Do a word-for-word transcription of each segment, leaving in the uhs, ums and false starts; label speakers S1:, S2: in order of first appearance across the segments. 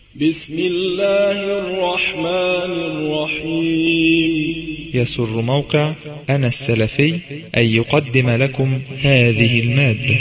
S1: بسم الله الرحمن الرحيم.
S2: يسر موقع أنا السلفي أن يقدم لكم هذه المادة.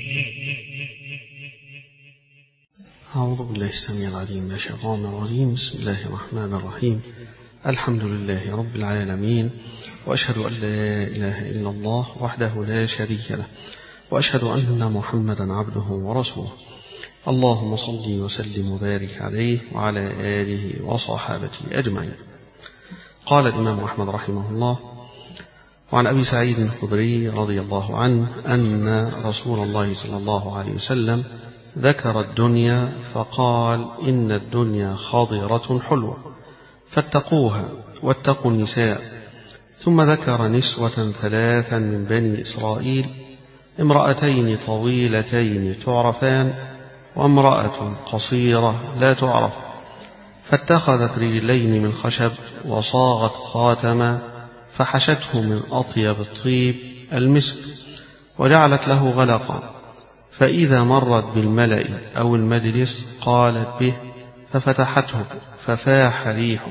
S3: أعوذ بالله السميع العليم من الشيطان الرجيم. بسم الله الرحمن الرحيم. الحمد لله رب العالمين، وأشهد أن لا إله إلا الله وحده لا شريك له، وأشهد أن محمدا عبده ورسوله. اللهم صل وسلم وبارك عليه وعلى آله وصحابته أجمعين. قال الإمام أحمد رحمه الله: وعن أبي سعيد الخدري رضي الله عنه أن رسول الله صلى الله عليه وسلم ذكر الدنيا فقال: إن الدنيا خاضرة حلوة فاتقوها واتقوا النساء. ثم ذكر نسوة ثلاثا من بني إسرائيل، امرأتين طويلتين تعرفان، وامرأة قصيرة لا تعرف، فاتخذت رجلين من خشب وصاغت خاتما فحشته من أطيب الطيب المسك، وجعلت له غلقا، فإذا مرت بالملأ أو المجلس قالت به ففتحته ففاح ريحه.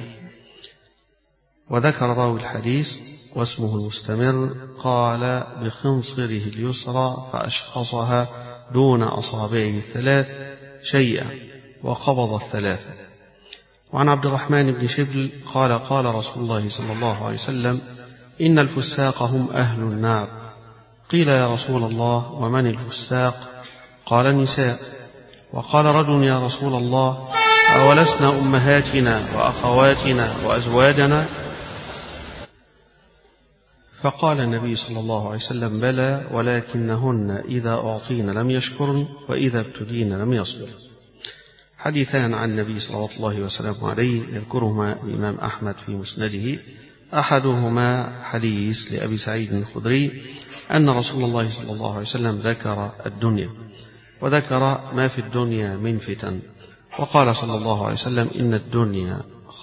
S3: وذكر راوي الحديث واسمه المستمر قال: بخنصره اليسرى فأشخصها دون أصابعه الثلاث شيئا وقبض الثلاثة. وعن عبد الرحمن بن شبل قال: قال رسول الله صلى الله عليه وسلم: إن الفساق هم أهل النار. قيل: يا رسول الله ومن الفساق؟ قال: النساء. وقال رجل: يا رسول الله أولسنا أمهاتنا وأخواتنا وأزواجنا؟ فقال النبي صلى الله عليه وسلم: بلى، ولكنهن إذا أعطين لم يشكرن، وإذا ابتلين لم يصبر. حديثان عن النبي صلى الله وسلم عليه يذكرهما الإمام أحمد في مسنده. أحدهما حديث لأبي سعيد الخدري أن رسول الله صلى الله عليه وسلم ذكر الدنيا، وذكر ما في الدنيا من فتن، وقال صلى الله عليه وسلم: إن الدنيا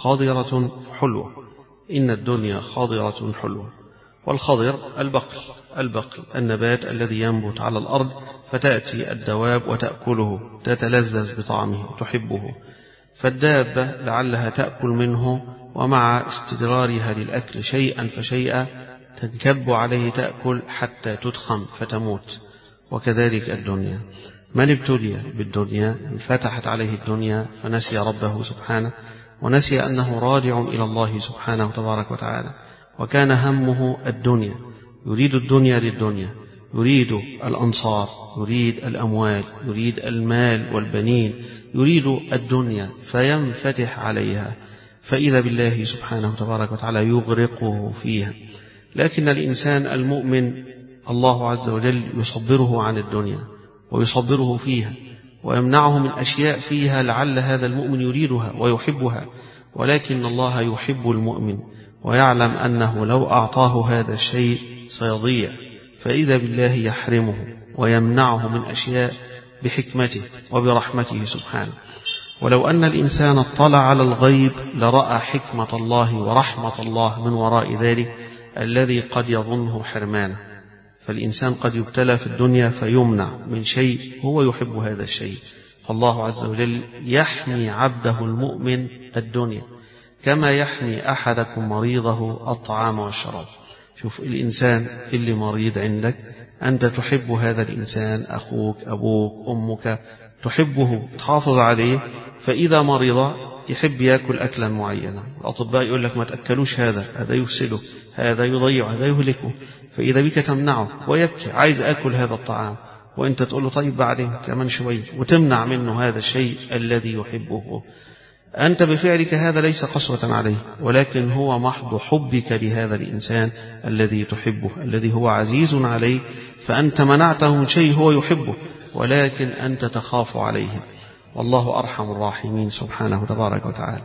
S3: خاضرة حلوة. إن الدنيا خاضرة حلوة. والخضر البقل، البقل النبات الذي ينبت على الأرض فتأتي الدواب وتأكله، تتلذذ بطعمه تحبه، فالدابة لعلها تأكل منه، ومع استدرارها للأكل شيئا فشيئا تنكب عليه تأكل حتى تدخن فتموت. وكذلك الدنيا، من ابتلي بالدنيا انفتحت عليه الدنيا فنسي ربه سبحانه، ونسي أنه راجع إلى الله سبحانه تبارك وتعالى، وكان همه الدنيا، يريد الدنيا للدنيا، يريد الأنصار، يريد الأموال، يريد المال والبنين، يريد الدنيا فينفتح عليها، فإذا بالله سبحانه تبارك وتعالى يغرقه فيها. لكن الإنسان المؤمن الله عز وجل يصبره عن الدنيا ويصبره فيها، ويمنعه من أشياء فيها لعل هذا المؤمن يريدها ويحبها، ولكن الله يحب المؤمن ويعلم أنه لو أعطاه هذا الشيء سيضيع، فإذا بالله يحرمه ويمنعه من أشياء بحكمته وبرحمته سبحانه. ولو أن الإنسان اطلع على الغيب لرأى حكمة الله ورحمة الله من وراء ذلك الذي قد يظنه حرمانه. فالإنسان قد يبتلى في الدنيا فيمنع من شيء هو يحب هذا الشيء، فالله عز وجل يحمي عبده المؤمن الدنيا كما يحمي أحدكم مريضه الطعام والشراب. شوف الإنسان اللي مريض عندك أنت تحب هذا الإنسان، أخوك، أبوك، أمك، تحبه، تحافظ عليه، فإذا مرض يحب يأكل أكلا معينا، الأطباء يقول لك ما تأكلوش هذا، هذا يفسده، هذا يضيع، هذا يهلكه، فإذا بك تمنعه ويبكي عايز أكل هذا الطعام، وإنت تقول له طيب بعدين كمان شوي، وتمنع منه هذا الشيء الذي يحبه. أنت بفعلك هذا ليس قسوة عليه، ولكن هو محض حبك لهذا الإنسان الذي تحبه، الذي هو عزيز عليه، فأنت منعته من شيء هو يحبه، ولكن أنت تخاف عليه. والله أرحم الراحمين سبحانه تبارك وتعالى،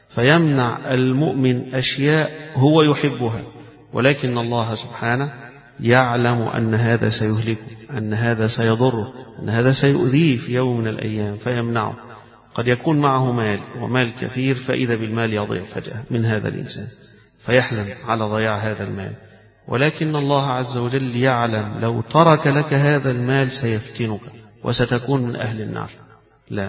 S3: فيمنع المؤمن أشياء هو يحبها، ولكن الله سبحانه يعلم أن هذا سيهلكه، أن هذا سيضره، أن هذا سيؤذيه في يوم من الأيام فيمنعه. قد يكون معه مال ومال كثير، فإذا بالمال يضيع فجأة من هذا الإنسان فيحزن على ضياع هذا المال، ولكن الله عز وجل يعلم لو ترك لك هذا المال سيفتنك وستكون من أهل النار. لا،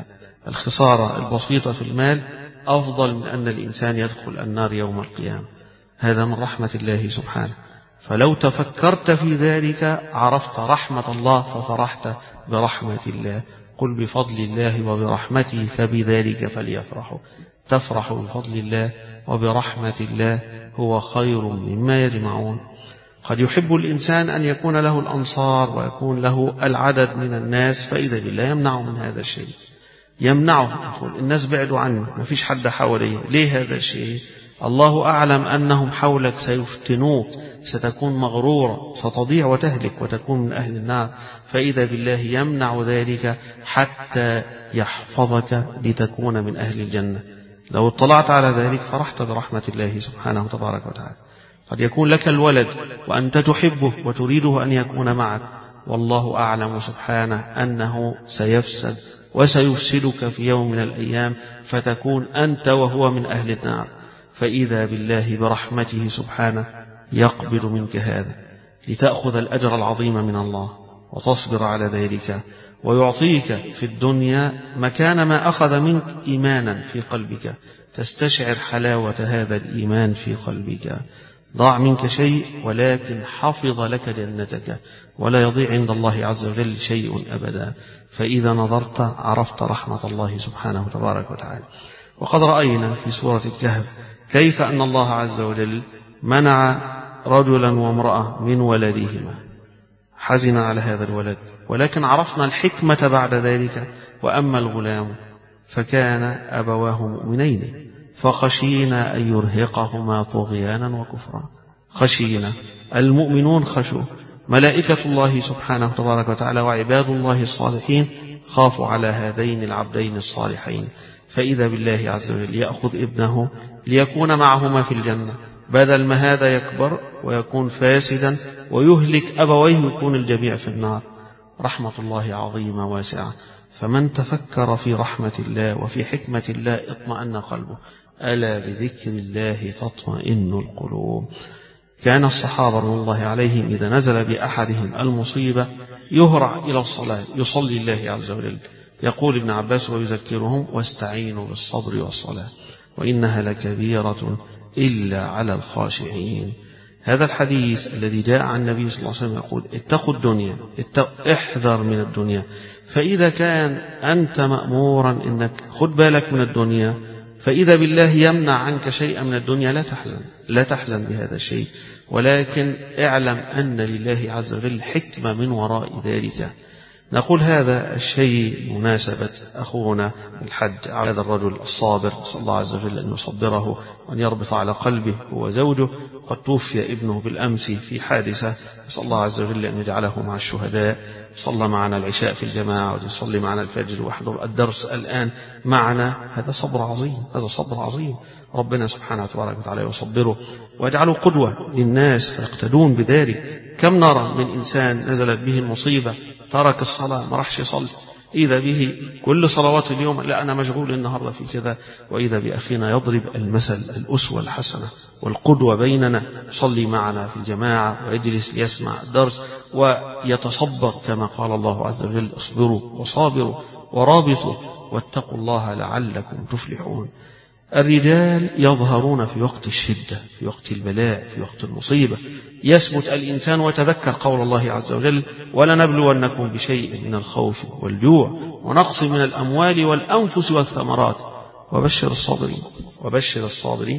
S3: الخسارة البسيطة في المال أفضل من أن الإنسان يدخل النار يوم القيامة. هذا من رحمة الله سبحانه. فلو تفكرت في ذلك عرفت رحمة الله ففرحت برحمة الله. قل بفضل الله وبرحمته فبذلك فليفرحوا. تفرح بفضل الله وبرحمة الله هو خير مما يجمعون. قد يحب الإنسان أن يكون له الأنصار ويكون له العدد من الناس، فإذا بالله يمنعه من هذا الشيء، يمنعه. يقول الناس بعدوا عني، ما فيش حد حواليه. ليه هذا الشيء؟ الله أعلم أنهم حولك سيفتنوك، ستكون مغرورا، ستضيع وتهلك وتكون من أهل النار. فإذا بالله يمنع ذلك حتى يحفظك لتكون من أهل الجنة. لو اطلعت على ذلك فرحت برحمة الله سبحانه تبارك وتعالى. قد يكون لك الولد وأنت تحبه وتريده أن يكون معك، والله أعلم سبحانه أنه سيفسد وسيفسدك في يوم من الأيام فتكون أنت وهو من أهل النار. فإذا بالله برحمته سبحانه يقبل منك هذا لتأخذ الأجر العظيم من الله وتصبر على ذلك، ويعطيك في الدنيا مكان ما أخذ منك إيمانا في قلبك، تستشعر حلاوة هذا الإيمان في قلبك. ضاع منك شيء ولكن حفظ لك جنتك، ولا يضيع عند الله عز وجل شيء أبدا. فإذا نظرت عرفت رحمة الله سبحانه تبارك وتعالى. وقد رأينا في سورة الكهف كيف أن الله عز وجل منع رجلا وامرأة من ولدهما، حزن على هذا الولد، ولكن عرفنا الحكمة بعد ذلك. وأما الغلام فكان أبواه مؤمنين فخشينا أن يرهقهما طغيانا وكفرا. خشينا، المؤمنون خشوا، ملائكة الله سبحانه تبارك وتعالى وعباد الله الصالحين خافوا على هذين العبدين الصالحين. فإذا بالله عز وجل يأخذ ابنه ليكون معهما في الجنة، بدل ما هذا يكبر ويكون فاسدا ويهلك أبويه ويكون الجميع في النار. رحمة الله عظيمة واسعة. فمن تفكر في رحمة الله وفي حكمة الله اطمأن قلبه. ألا بذكر الله تطمئن القلوب. كان الصحابة رضي الله عليهم إذا نزل بأحدهم المصيبة يهرع إلى الصلاة يصلي الله عز وجل. يقول ابن عباس ويذكرهم: واستعينوا بالصبر والصلاة وإنها لكبيرة إلا على الخاشعين. هذا الحديث الذي جاء عن النبي صلى الله عليه وسلم يقول: اتقوا الدنيا، اتق... احذر من الدنيا. فإذا كان أنت مأمورا إنك خد بالك من الدنيا، فإذا بالله يمنع عنك شيئا من الدنيا لا تحزن، لا تحزن بهذا الشيء، ولكن اعلم أن لله عز وجل حكمة من وراء ذلك. نقول هذا الشيء مناسبة أخونا الحج على هذا الرجل الصابر، نسأل الله عز وجل أن يصبره وأن يربط على قلبه هو زوجه. قد توفي ابنه بالأمس في حادثة، نسأل الله عز وجل أن يجعله مع الشهداء. صلى معنا العشاء في الجماعة ويصلي معنا الفجر ويحضر الدرس الآن معنا. هذا صبر عظيم، هذا صبر عظيم. ربنا سبحانه وتعالى وتعالى يصبره ويجعله قدوة للناس فيقتدون بذلك. كم نرى من إنسان نزلت به المصيبة ترك الصلاة ما راحش يصلي، إذا به كل صلوات اليوم لا أنا مشغول النهاردة في كذا، وإذا بأخينا يضرب المثل الأسوة الحسنة والقدوة بيننا، يصلي معنا في الجماعة ويجلس ليسمع الدرس ويتصبر كما قال الله عز وجل: اصبروا وصابروا ورابطوا واتقوا الله لعلكم تفلحون. الرجال يظهرون في وقت الشدة، في وقت البلاء، في وقت المصيبة. يثبت الإنسان وتذكر قول الله عز وجل: ولنبلونكم بشيء من الخوف والجوع ونقص من الأموال والأنفس والثمرات وبشر الصابرين. وبشر الصابرين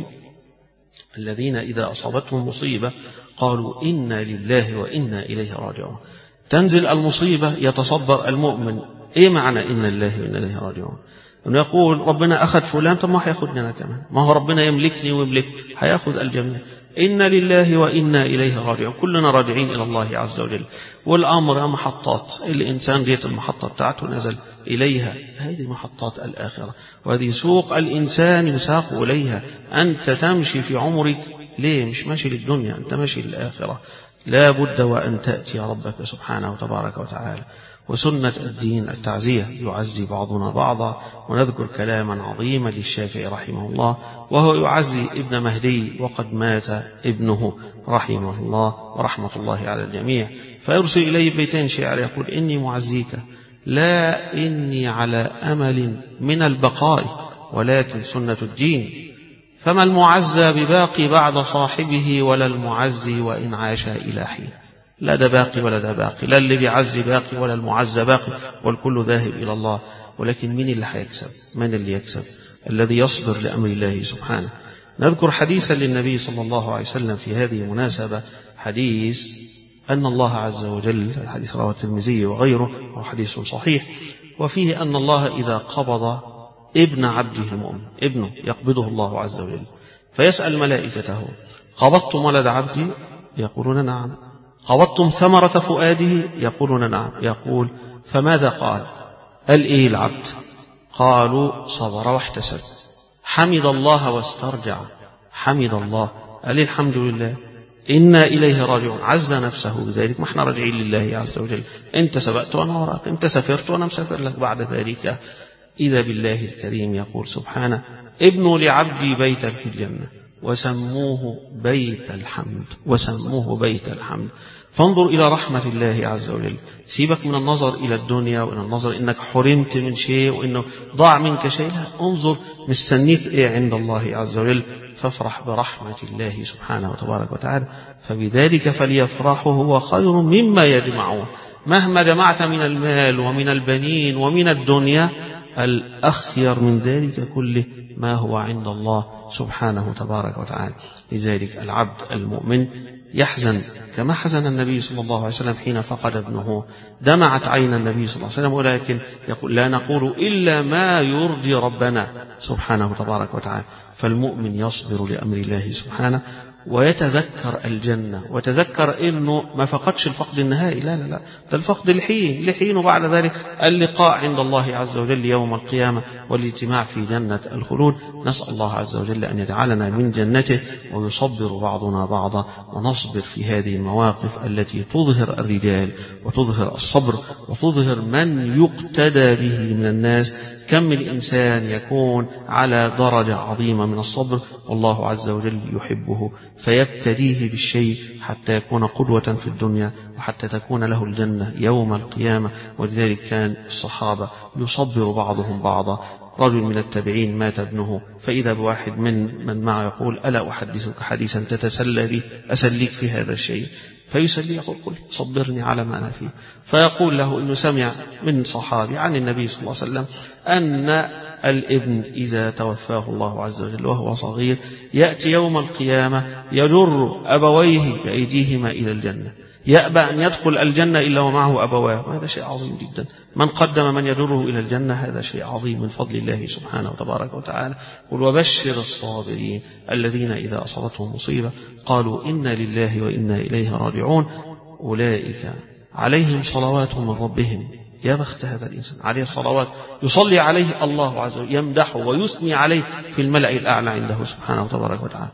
S3: الذين إذا أصابتهم مصيبة قالوا إنا لله وإنا إليه راجعون. تنزل المصيبة يتصبر المؤمن. إيه معنى إنا لله وإنا إليه راجعون؟ أنه يقول ربنا أخذ فلان، طب ما هياخدني أنا كمان، ما هو ربنا يملكني ويملك، هياخذ الجميع. إنا لله وإنا إليه راجعون، كلنا راجعين إلى الله عز وجل. والأمر محطات، الإنسان جيت المحطة بتاعته نزل إليها، هذه محطات الآخرة، وهذه سوق الإنسان يساق إليها. أنت تمشي في عمرك ليه؟ مش ماشي للدنيا، أنت ماشي للآخرة. لا بد وأن تأتي ربك سبحانه تبارك وتعالى. وسنة الدين التعزية، يعزي بعضنا بعضا. ونذكر كلاما عظيما للشافعي رحمه الله وهو يعزي ابن مهدي وقد مات ابنه رحمه الله ورحمة الله على الجميع، فيرسل إليه بيتين شعر يقول: إني معزيك لا إني على أمل من البقاء ولكن سنة الدين، فما المعزى بباقي بعد صاحبه ولا المعزي وإن عاش إلى حين. لا ده باقي ولا ده باقي، لا اللي بيعزي باقي ولا المعزى باقي، والكل ذاهب إلى الله. ولكن مين اللي هيكسب؟ من اللي يكسب؟ الذي يصبر لأمر الله سبحانه. نذكر حديثا للنبي صلى الله عليه وسلم في هذه المناسبة، حديث أن الله عز وجل، الحديث رواه الترمذي وغيره وهو حديث صحيح، وفيه أن الله إذا قبض ابن عبده المؤمن، ابنه يقبضه الله عز وجل، فيسأل ملائكته: قبضتم ولد عبدي؟ يقولون نعم. قبضتم ثمرة فؤاده؟ يقولون نعم. يقول: فماذا قال؟ قال إيه العبد؟ قالوا: صبر واحتسب، حمد الله واسترجع. حمد الله، قال الحمد لله، إنا إليه راجعون، عز نفسه بذلك، ما احنا راجعين لله عز وجل. أنت سبقت وأنا وراك، أنت سافرت وأنا مسافر لك بعد ذلك. إذا بالله الكريم يقول سبحانه: ابنوا لعبدي بيتا في الجنة وسموه بيت الحمد، وسموه بيت الحمد. فانظر إلى رحمة الله عز وجل. سيبك من النظر إلى الدنيا وإن النظر إنك حرمت من شيء وإنه ضاع منك شيء، انظر مستنيك إيه عند الله عز وجل، فافرح برحمة الله سبحانه وتبارك وتعالى. فبذلك فليفرحوا هو خير مما يجمعون. مهما جمعت من المال ومن البنين ومن الدنيا، الأخير من ذلك كله ما هو عند الله سبحانه وتبارك وتعالى. لذلك العبد المؤمن يحزن كما حزن النبي صلى الله عليه وسلم حين فقد ابنه، دمعت عين النبي صلى الله عليه وسلم، ولكن يقول: لا نقول إلا ما يرضي ربنا سبحانه وتبارك وتعالى. فالمؤمن يصبر لأمر الله سبحانه ويتذكر الجنة، وتذكر إنه ما فقدش الفقد النهائي، لا لا لا، ده الفقد الحين لحين، وبعد ذلك اللقاء عند الله عز وجل يوم القيامة والاجتماع في جنة الخلود. نسأل الله عز وجل أن يجعلنا من جنته، ويصبر بعضنا بعضا، ونصبر في هذه المواقف التي تظهر الرجال وتظهر الصبر وتظهر من يقتدى به من الناس. كم من إنسان يكون على درجة عظيمة من الصبر والله عز وجل يحبه، فيبتديه بالشيء حتى يكون قدوة في الدنيا وحتى تكون له الجنة يوم القيامة. ولذلك كان الصحابة يصبر بعضهم بعضا. رجل من التابعين مات ابنه، فإذا بواحد من من معه يقول: ألا أحدثك حديثا تتسلى به، أسليك في هذا الشيء؟ فيسلي يقول: قل صبرني على ما أنا فيه. فيقول له إنه سمع من صحابي عن النبي صلى الله عليه وسلم أن الابن إذا توفاه الله عز وجل وهو صغير يأتي يوم القيامة يجر أبويه بأيديهما إلى الجنة، يأبى أن يدخل الجنة إلا ومعه أبواه. وهذا شيء عظيم جدا. من قدم من يجره إلى الجنة، هذا شيء عظيم من فضل الله سبحانه وتبارك وتعالى. قل: وبشر الصابرين الذين إذا أصابتهم مصيبة قالوا إنا لله وإنا إليه راجعون أولئك عليهم صلوات من ربهم. يا بخت هذا الإنسان عليه الصلوات، يصلي عليه الله عز وجل، يمدحه ويثني عليه في الملأ الأعلى عنده سبحانه وتبارك وتعالى،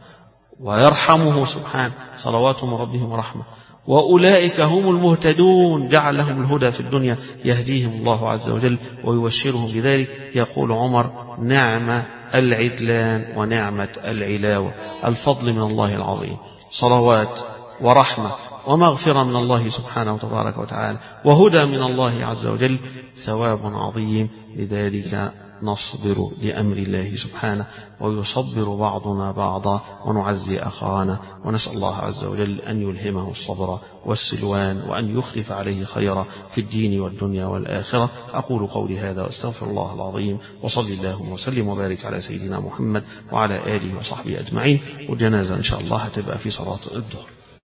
S3: ويرحمه سبحانه، صلوات من ربهم ورحمة. وأولئك هم المهتدون، جعل لهم الهدى في الدنيا، يهديهم الله عز وجل ويبشرهم بذلك. يقول عمر: نعم العدلان ونعمة العلاوة. الفضل من الله العظيم، صلوات ورحمة ومغفرة من الله سبحانه وتبارك وتعالى، وهدى من الله عز وجل، ثواب عظيم. لذلك نصبر لأمر الله سبحانه، ويصبر بعضنا بعضا، ونعزي أخانا، ونسأل الله عز وجل أن يلهمه الصبر والسلوان، وأن يخلف عليه خيرا في الدين والدنيا والآخرة. أقول قولي هذا وأستغفر الله العظيم، وصل اللهم وسلم وبارك على سيدنا محمد وعلى آله وصحبه أجمعين. والجنازة إن شاء الله هتبقى في صلاة الظهر.